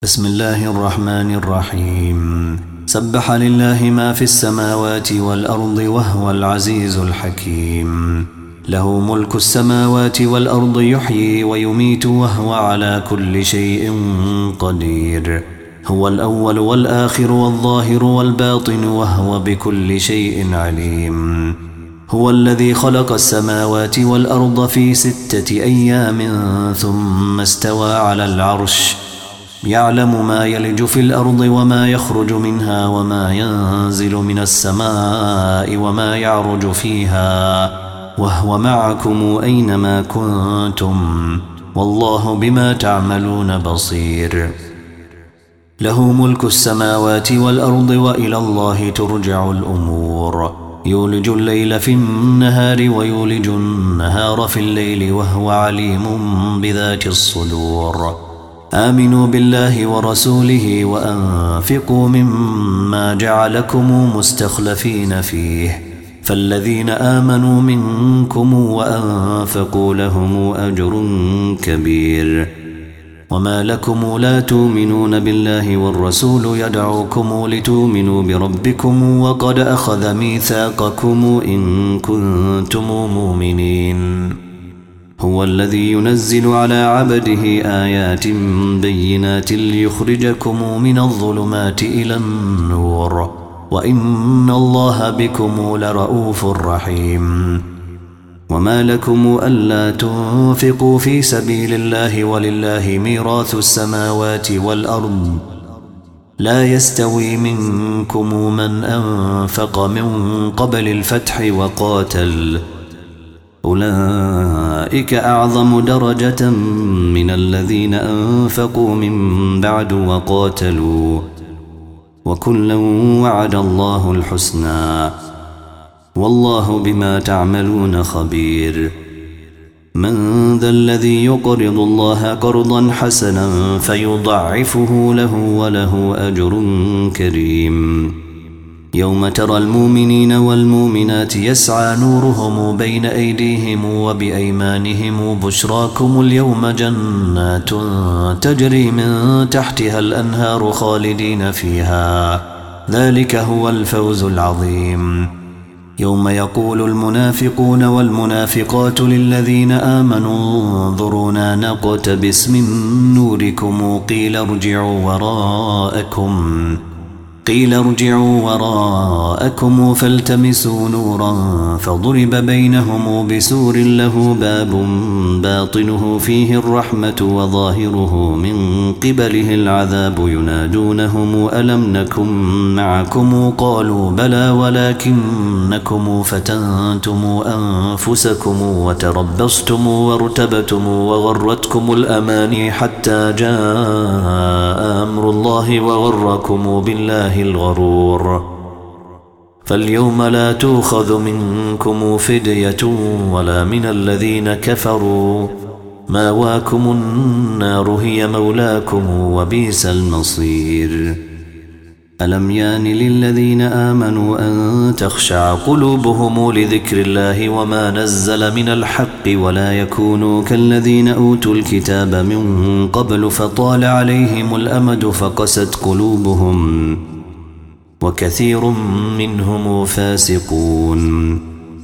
بسم الله الرحمن الرحيم. سبح لله ما في السماوات والأرض وهو العزيز الحكيم. له ملك السماوات والأرض يحيي ويميت وهو على كل شيء قدير. هو الأول والآخر والظاهر والباطن وهو بكل شيء عليم. هو الذي خلق السماوات والأرض في 6 أيام ثم استوى على العرش. يعلم ما يلج في الأرض وما يخرج منها وما ينزل من السماء وما يعرج فيها وهو معكم أينما كنتم والله بما تعملون بصير. له ملك السماوات والأرض وإلى الله ترجع الأمور. يولج الليل في النهار ويولج النهار في الليل وهو عليم بذات الصدور. آمنوا بالله ورسوله وأنفقوا مما جعلكم مستخلفين فيه فالذين آمنوا منكم وأنفقوا لهم أجر كبير. وما لكم لا تؤمنون بالله والرسول يدعوكم لتؤمنوا بربكم وقد أخذ ميثاقكم إن كنتم مؤمنين. هو الذي ينزل على عبده آيات بينات ليخرجكم من الظلمات إلى النور وإن الله بكم لرؤوف رحيم. وما لكم ألا تنفقوا في سبيل الله ولله ميراث السماوات والأرض لا يستوي منكم من أنفق من قبل الفتح وقاتل أولئك أعظم درجة من الذين أنفقوا من بعد وقاتلوا وكلا وعد الله الحسنى والله بما تعملون خبير. من ذا الذي يقرض الله قرضا حسنا فيضعفه له وله أجر كريم. يوم ترى المؤمنين والمؤمنات يسعى نورهم بين أيديهم وبأيمانهم بشراكم اليوم جنات تجري من تحتها الأنهار خالدين فيها ذلك هو الفوز العظيم. يوم يقول المنافقون والمنافقات للذين آمنوا انظرونا نقتبس من نوركم قيل ارجعوا وراءكم فالتمسوا نورا فضرب بينهم بسور له باب باطنه فيه الرحمة وظاهره من قبله العذاب ينادونهم ألم نكن معكم قالوا بلى ولكنكم فتنتم أنفسكم وتربصتم وارتبتم وغرتكم الأماني حتى جاء أمر الله وغركم بالله الغرور. فاليوم لا تؤخذ منكم فدية ولا من الذين كفروا ماواكم النار هي مولاكم وبئس المصير. ألم يان للذين آمنوا أن تخشع قلوبهم لذكر الله وما نزل من الحق ولا يكونوا كالذين أوتوا الكتاب من قبل فطال عليهم الأمد فقست قلوبهم وكثير منهم فاسقون.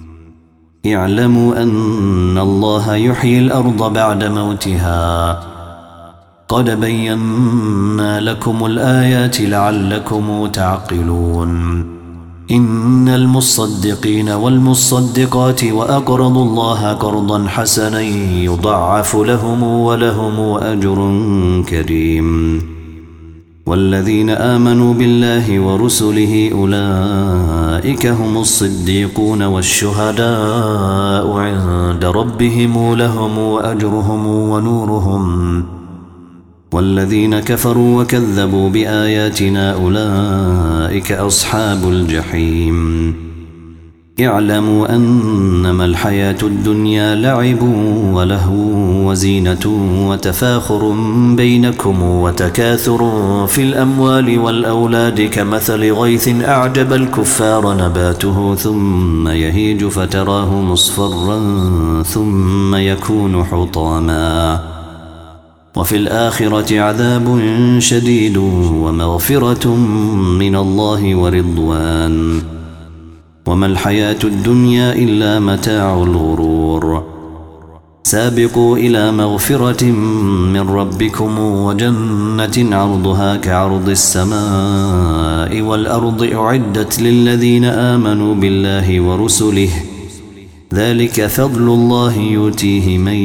اعلموا أن الله يحيي الأرض بعد موتها قد بينا لكم الآيات لعلكم تعقلون. إن المصدقين والمصدقات وأقرضوا الله قرضا حسنا يضاعف لهم ولهم أجر كريم. والذين آمنوا بالله ورسله أولئك هم الصديقون والشهداء عند ربهم لهم أجرهم ونورهم. والذين كفروا وكذبوا بآياتنا أولئك أصحاب الجحيم. اعلموا أنما الحياة الدنيا لعب ولهو وزينة وتفاخر بينكم وتكاثر في الأموال والأولاد كمثل غيث أعجب الكفار نباته ثم يهيج فتراه مصفرا ثم يكون حطاما وفي الآخرة عذاب شديد ومغفرة من الله ورضوان وما الحياة الدنيا إلا متاع الغرور سابقوا إلى مغفرة من ربكم وجنة عرضها كعرض السماء والأرض أعدت للذين آمنوا بالله ورسله ذلك فضل الله يؤتيه من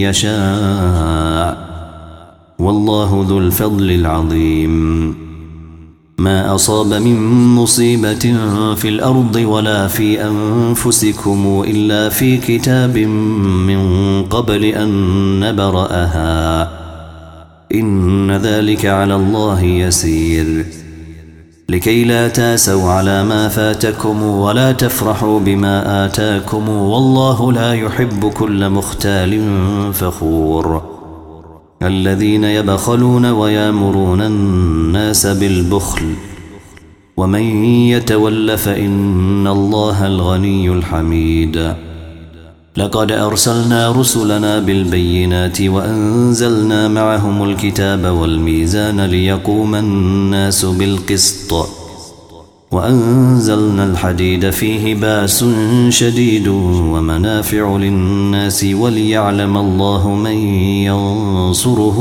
يشاء والله ذو الفضل العظيم ما أصاب من مصيبة في الأرض ولا في أنفسكم إلا في كتاب من قبل أن نبرأها إن ذلك على الله يسير لكي لا تاسوا على ما فاتكم ولا تفرحوا بما آتاكم والله لا يحب كل مختال فخور الذين يبخلون ويامرون الناس بالبخل ومن يتول فإن الله الغني الحميد لقد أرسلنا رسلنا بالبينات وأنزلنا معهم الكتاب والميزان ليقوم الناس بالقسط وأنزلنا الحديد فيه بأس شديد ومنافع للناس وليعلم الله من ينصره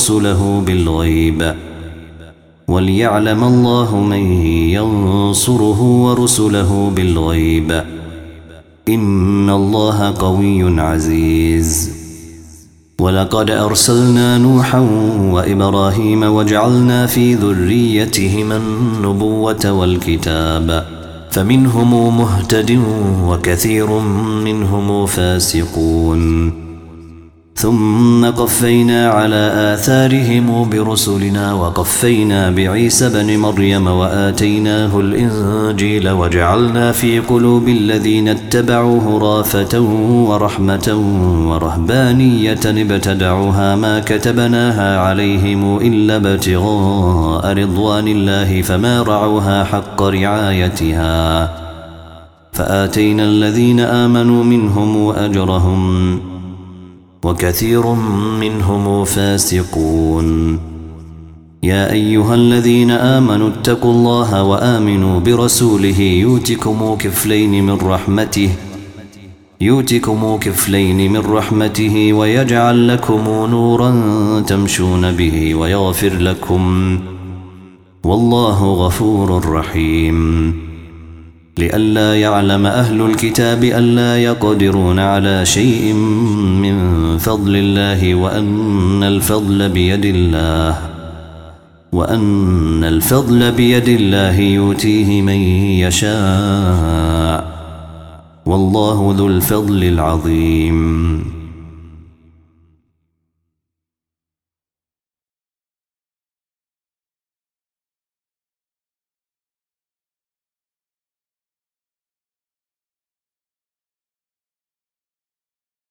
ورسله بالغيب إن الله قوي عزيز ولقد أرسلنا نوحا وإبراهيم وجعلنا في ذريتهما النبوة والكتاب فمنهم مهتد وكثير منهم فاسقون ثم قفينا على آثارهم برسلنا وقفينا بعيسى بن مريم وآتيناه الإنجيل وجعلنا في قلوب الذين اتبعوه رافة ورحمة ورهبانية ابتدعوها ما كتبناها عليهم إلا ابتغاء رضوان الله فما رعوها حق رعايتها فآتينا الذين آمنوا منهم أجرهم وكثير منهم فاسقون يا أيها الذين آمنوا اتقوا الله وآمنوا برسوله يؤتكم كفلين من رحمته ويجعل لكم نورا تمشون به ويغفر لكم والله غفور رحيم لئلا يعلم أهل الكتاب ألا يقدرون على شيء من فضل الله وأن الفضل بيد الله يؤتيه من يشاء والله ذو الفضل العظيم